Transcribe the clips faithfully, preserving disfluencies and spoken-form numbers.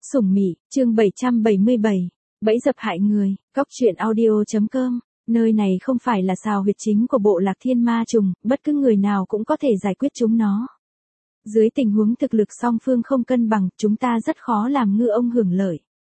Sủng Mị, chương bảy trăm bảy mươi bảy, bẫy dập hại người, góc truyện audio chấm com, nơi này không phải là sào huyệt chính của bộ lạc thiên ma trùng, bất cứ người nào cũng có thể giải quyết chúng nó. Dưới tình huống thực lực song phương không cân bằng, chúng ta rất khó làm ngư ông hưởng lợi.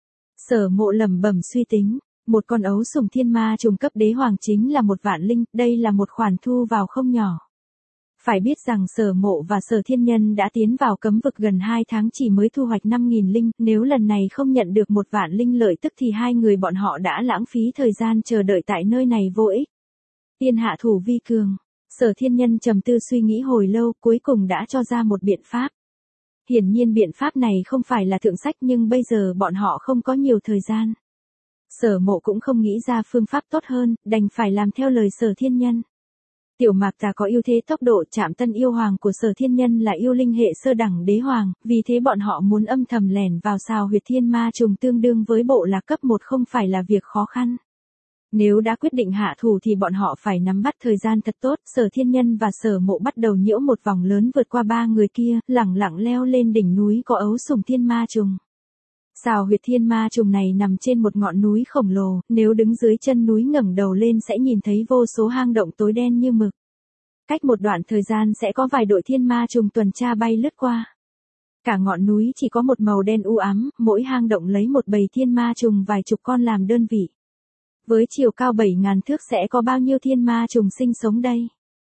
Sở Mộ lẩm bẩm suy tính, một con ấu sủng thiên ma trùng cấp đế hoàng chính là một vạn linh, đây là một khoản thu vào không nhỏ. Phải biết rằng Sở Mộ và Sở Thiên Nhân đã tiến vào cấm vực gần hai tháng chỉ mới thu hoạch năm nghìn linh, nếu lần này không nhận được một vạn linh lợi tức thì hai người bọn họ đã lãng phí thời gian chờ đợi tại nơi này vô ích. Tiên hạ thủ vi cường, Sở Thiên Nhân trầm tư suy nghĩ hồi lâu, cuối cùng đã cho ra một biện pháp. Hiển nhiên biện pháp này không phải là thượng sách nhưng bây giờ bọn họ không có nhiều thời gian. Sở Mộ cũng không nghĩ ra phương pháp tốt hơn, đành phải làm theo lời Sở Thiên Nhân. Tiểu Mạc Tà có ưu thế tốc độ, Trạm Tân yêu hoàng của Sở Thiên Nhân là yêu linh hệ sơ đẳng đế hoàng, vì thế bọn họ muốn âm thầm lẻn vào sào huyệt thiên ma trùng tương đương với bộ lạc cấp một không phải là việc khó khăn. Nếu đã quyết định hạ thủ thì bọn họ phải nắm bắt thời gian thật tốt. Sở Thiên Nhân và Sở Mộ bắt đầu nhiễu một vòng lớn vượt qua ba người kia, lẳng lặng leo lên đỉnh núi có ấu sủng thiên ma trùng. Sào huyệt thiên ma trùng này nằm trên một ngọn núi khổng lồ, nếu đứng dưới chân núi ngẩng đầu lên sẽ nhìn thấy vô số hang động tối đen như mực. Cách một đoạn thời gian sẽ có vài đội thiên ma trùng tuần tra bay lướt qua. Cả ngọn núi chỉ có một màu đen u ám, mỗi hang động lấy một bầy thiên ma trùng vài chục con làm đơn vị. Với chiều cao bảy ngàn thước sẽ có bao nhiêu thiên ma trùng sinh sống đây?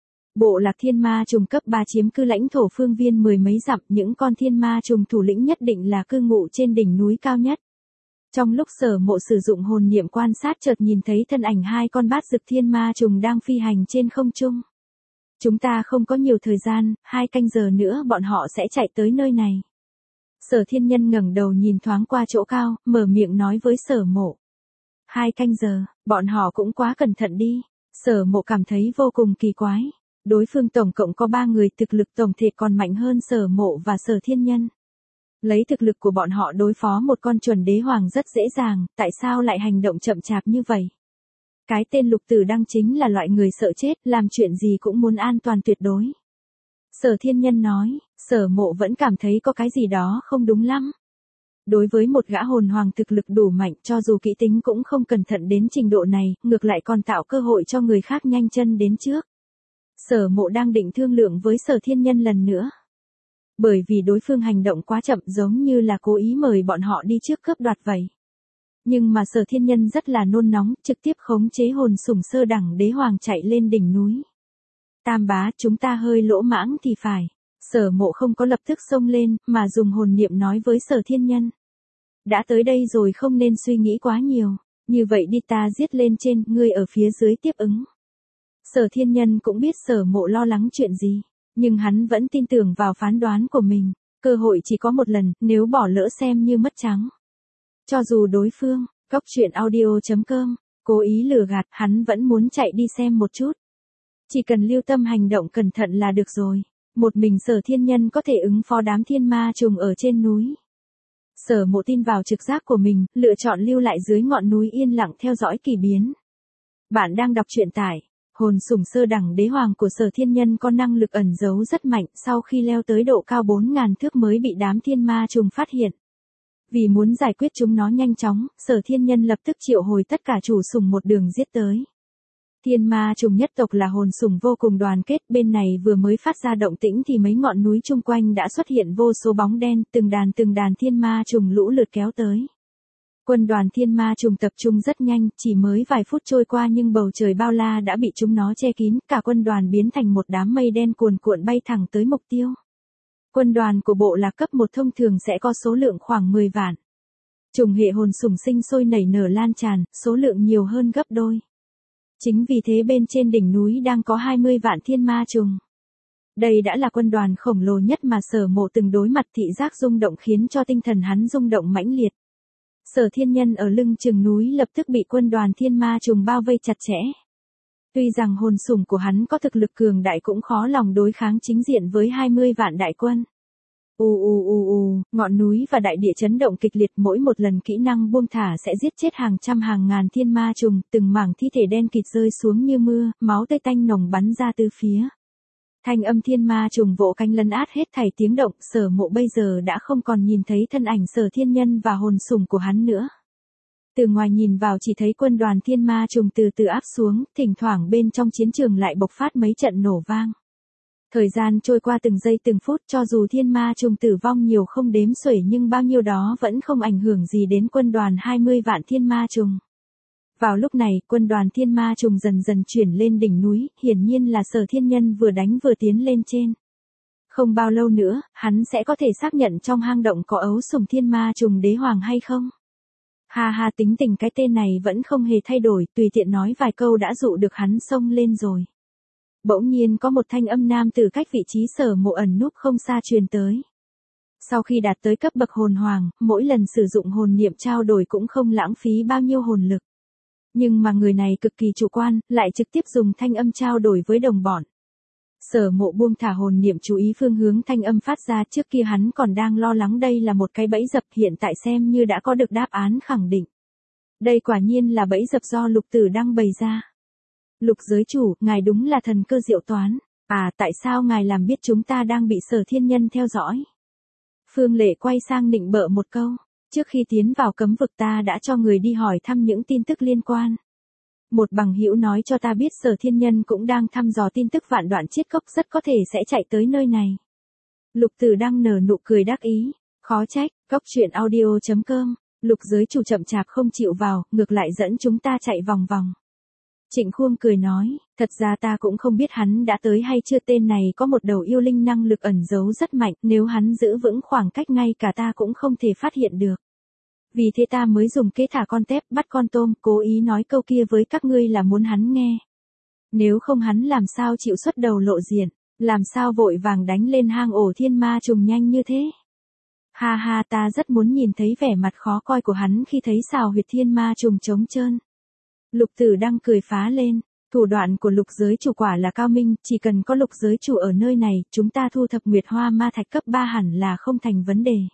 Bộ lạc thiên ma trùng cấp ba chiếm cư lãnh thổ phương viên mười mấy dặm, những con thiên ma trùng thủ lĩnh nhất định là cư ngụ trên đỉnh núi cao nhất. Trong lúc Sở Mộ sử dụng hồn niệm quan sát chợt nhìn thấy thân ảnh hai con bát dực thiên ma trùng đang phi hành trên không trung. Chúng ta không có nhiều thời gian, hai canh giờ nữa bọn họ sẽ chạy tới nơi này. Sở Thiên Nhân ngẩng đầu nhìn thoáng qua chỗ cao, mở miệng nói với Sở Mộ. Hai canh giờ, bọn họ cũng quá cẩn thận đi. Sở Mộ cảm thấy vô cùng kỳ quái. Đối phương tổng cộng có ba người, thực lực tổng thể còn mạnh hơn Sở Mộ và Sở Thiên Nhân. Lấy thực lực của bọn họ đối phó một con chuẩn đế hoàng rất dễ dàng, tại sao lại hành động chậm chạp như vậy? Cái tên Lục Tử Đăng chính là loại người sợ chết, làm chuyện gì cũng muốn an toàn tuyệt đối. Sở Thiên Nhân nói, Sở Mộ vẫn cảm thấy có cái gì đó không đúng lắm. Đối với một gã hồn hoàng thực lực đủ mạnh, cho dù kỹ tính cũng không cẩn thận đến trình độ này, ngược lại còn tạo cơ hội cho người khác nhanh chân đến trước. Sở Mộ đang định thương lượng với Sở Thiên Nhân lần nữa. Bởi vì đối phương hành động quá chậm, giống như là cố ý mời bọn họ đi trước cướp đoạt vậy. Nhưng mà Sở Thiên Nhân rất là nôn nóng, trực tiếp khống chế hồn sủng sơ đẳng đế hoàng chạy lên đỉnh núi. Tam bá, chúng ta hơi lỗ mãng thì phải. Sở Mộ không có lập tức xông lên, mà dùng hồn niệm nói với Sở Thiên Nhân. Đã tới đây rồi không nên suy nghĩ quá nhiều. Như vậy đi, ta giết lên trên, ngươi ở phía dưới tiếp ứng. Sở Thiên Nhân cũng biết Sở Mộ lo lắng chuyện gì, nhưng hắn vẫn tin tưởng vào phán đoán của mình. Cơ hội chỉ có một lần, nếu bỏ lỡ xem như mất trắng. Cho dù đối phương, góc truyện audio chấm com, cố ý lừa gạt, hắn vẫn muốn chạy đi xem một chút. Chỉ cần lưu tâm hành động cẩn thận là được rồi. Một mình Sở Thiên Nhân có thể ứng phó đám thiên ma trùng ở trên núi. Sở Mộ tin vào trực giác của mình, lựa chọn lưu lại dưới ngọn núi yên lặng theo dõi kỳ biến. Bạn đang đọc truyện tại Hồn sủng sơ đẳng đế hoàng của Sở Thiên Nhân có năng lực ẩn giấu rất mạnh, sau khi leo tới độ cao bốn ngàn thước mới bị đám thiên ma trùng phát hiện. Vì muốn giải quyết chúng nó nhanh chóng, Sở Thiên Nhân lập tức triệu hồi tất cả chủ sủng một đường giết tới. Thiên ma trùng nhất tộc là hồn sủng vô cùng đoàn kết, bên này vừa mới phát ra động tĩnh thì mấy ngọn núi chung quanh đã xuất hiện vô số bóng đen, từng đàn từng đàn thiên ma trùng lũ lượt kéo tới. Quân đoàn thiên ma trùng tập trung rất nhanh, chỉ mới vài phút trôi qua nhưng bầu trời bao la đã bị chúng nó che kín, cả quân đoàn biến thành một đám mây đen cuồn cuộn bay thẳng tới mục tiêu. Quân đoàn của bộ lạc cấp một thông thường sẽ có số lượng khoảng mười vạn. Trùng hệ hồn sủng sinh sôi nảy nở lan tràn, số lượng nhiều hơn gấp đôi. Chính vì thế bên trên đỉnh núi đang có hai mươi vạn thiên ma trùng. Đây đã là quân đoàn khổng lồ nhất mà Sở Mộ từng đối mặt, thị giác rung động khiến cho tinh thần hắn rung động mãnh liệt. Sở Thiên Nhân ở lưng chừng núi lập tức bị quân đoàn thiên ma trùng bao vây chặt chẽ. Tuy rằng hồn sủng của hắn có thực lực cường đại cũng khó lòng đối kháng chính diện với hai mươi vạn đại quân. U u u u, ngọn núi và đại địa chấn động kịch liệt, mỗi một lần kỹ năng buông thả sẽ giết chết hàng trăm hàng ngàn thiên ma trùng, từng mảng thi thể đen kịt rơi xuống như mưa, máu tươi tanh nồng bắn ra từ phía. Thanh âm thiên ma trùng vỗ cánh lấn át hết thảy tiếng động, Sở Mộ bây giờ đã không còn nhìn thấy thân ảnh Sở Thiên Nhân và hồn sủng của hắn nữa. Từ ngoài nhìn vào chỉ thấy quân đoàn thiên ma trùng từ từ áp xuống, thỉnh thoảng bên trong chiến trường lại bộc phát mấy trận nổ vang. Thời gian trôi qua từng giây từng phút, cho dù thiên ma trùng tử vong nhiều không đếm xuể nhưng bao nhiêu đó vẫn không ảnh hưởng gì đến quân đoàn hai mươi vạn thiên ma trùng. Vào lúc này, quân đoàn thiên ma trùng dần dần chuyển lên đỉnh núi, hiển nhiên là Sở Thiên Nhân vừa đánh vừa tiến lên trên. Không bao lâu nữa, hắn sẽ có thể xác nhận trong hang động có ấu sủng thiên ma trùng đế hoàng hay không. Ha ha, tính tình cái tên này vẫn không hề thay đổi, tùy tiện nói vài câu đã dụ được hắn xông lên rồi. Bỗng nhiên có một thanh âm nam từ cách vị trí Sở Mộ ẩn núp không xa truyền tới. Sau khi đạt tới cấp bậc hồn hoàng, mỗi lần sử dụng hồn niệm trao đổi cũng không lãng phí bao nhiêu hồn lực. Nhưng mà người này cực kỳ chủ quan, lại trực tiếp dùng thanh âm trao đổi với đồng bọn. Sở Mộ buông thả hồn niệm chú ý phương hướng thanh âm phát ra, trước kia hắn còn đang lo lắng đây là một cái bẫy dập, hiện tại xem như đã có được đáp án khẳng định. Đây quả nhiên là bẫy dập do Lục Tử Đăng bày ra. Lục giới chủ, ngài đúng là thần cơ diệu toán. À, tại sao ngài làm biết chúng ta đang bị Sở Thiên Nhân theo dõi? Phương Lệ quay sang nịnh bợ một câu. Trước khi tiến vào cấm vực ta đã cho người đi hỏi thăm những tin tức liên quan. Một bằng hữu nói cho ta biết Sở Thiên Nhân cũng đang thăm dò tin tức vạn đoạn chiết cốc, rất có thể sẽ chạy tới nơi này. Lục Tử Đăng nở nụ cười đắc ý. Khó trách, cốc truyện audio chấm com. Lục giới chủ chậm chạp không chịu vào, ngược lại dẫn chúng ta chạy vòng vòng. Trịnh Khuông cười nói, thật ra ta cũng không biết hắn đã tới hay chưa, tên này có một đầu yêu linh năng lực ẩn giấu rất mạnh, nếu hắn giữ vững khoảng cách ngay cả ta cũng không thể phát hiện được. Vì thế ta mới dùng kế thả con tép bắt con tôm, cố ý nói câu kia với các ngươi là muốn hắn nghe. Nếu không hắn làm sao chịu xuất đầu lộ diện, làm sao vội vàng đánh lên hang ổ thiên ma trùng nhanh như thế. Ha ha, ta rất muốn nhìn thấy vẻ mặt khó coi của hắn khi thấy xào huyệt thiên ma trùng trống trơn. Lục Tử Đăng cười phá lên, thủ đoạn của Lục giới chủ quả là cao minh, chỉ cần có Lục giới chủ ở nơi này, chúng ta thu thập Nguyệt Hoa Ma Thạch cấp ba hẳn là không thành vấn đề.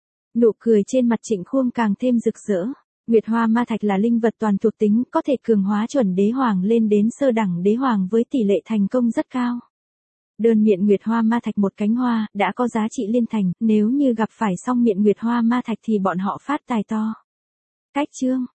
Nụ cười trên mặt Trịnh Khuông càng thêm rực rỡ. Nguyệt Hoa Ma Thạch là linh vật toàn thuộc tính, có thể cường hóa chuẩn đế hoàng lên đến sơ đẳng đế hoàng với tỷ lệ thành công rất cao. Đơn miệng Nguyệt Hoa Ma Thạch một cánh hoa, đã có giá trị liên thành, nếu như gặp phải song miệng Nguyệt Hoa Ma Thạch thì bọn họ phát tài to. Cách chương